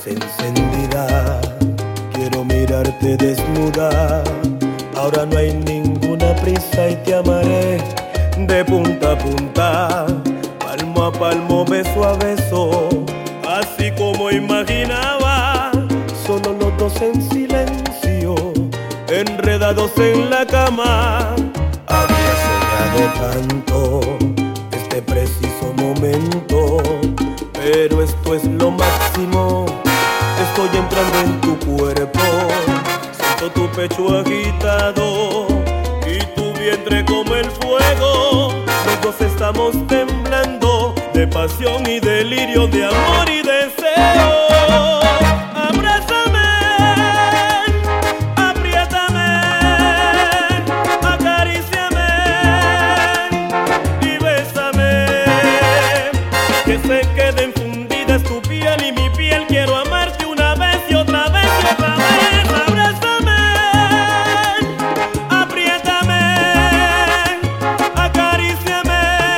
encendida, quiero mirarte desnuda. Ahora no hay ninguna prisa y te amaré de punta a punta, palmo a palmo, beso a beso, así como imaginaba. Solo los dos en silencio, enredados en la cama. Había soñado tanto este preciso momento, pero esto es lo máximo. Estoy entrando en tu cuerpo, siento tu pecho agitado y tu vientre como el fuego. Los dos estamos temblando de pasión y delirio, de amor y deseo. Abrázame, apriétame, acaríciame y bésame, que se queden fundidas tu piel y mi piel. Quiero amarte una vez y otra vez y otra vez. Abrázame, apriétame, acaríciame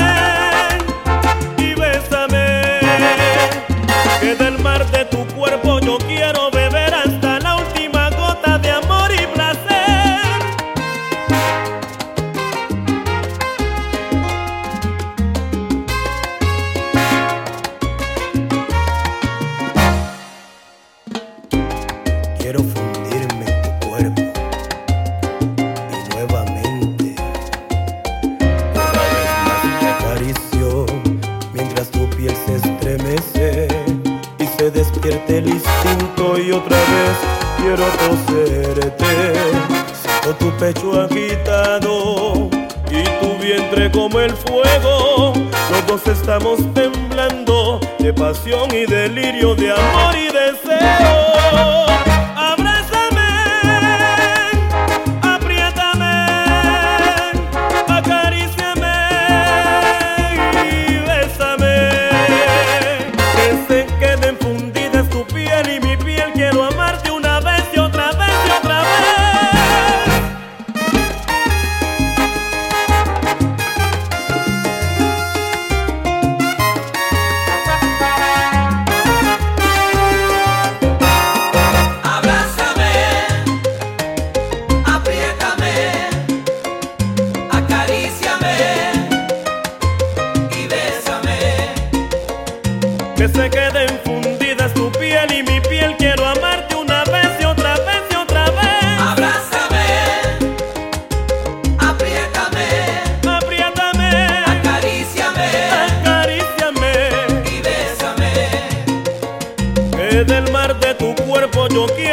y bésame, que del mar de tu cuerpo yo quiero beber hasta la última gota de amor y placer. Quiero fundirme en tu cuerpo y nuevamente, una vez más te acaricio, mientras tu piel se estremece y se despierte el instinto, y otra vez quiero poseerte. Siento tu pecho agitado y tu vientre como el fuego. Los dos estamos temblando de pasión y delirio, de amor y deseo. Abrázame, apriétame, acaríciame y bésame, que se queden fundidas tu piel y mi piel. Quiero amarte una vez y otra vez y otra vez. Abrázame, apriétame, acaríciame y bésame, Que se queden fundidas tu piel y mi piel. Quiero amarte una vez y otra vez y otra vez. abrázame, apriétame, Apriétame, acaríciame acaríciame, y bésame, que del mar de tu cuerpo yo quiero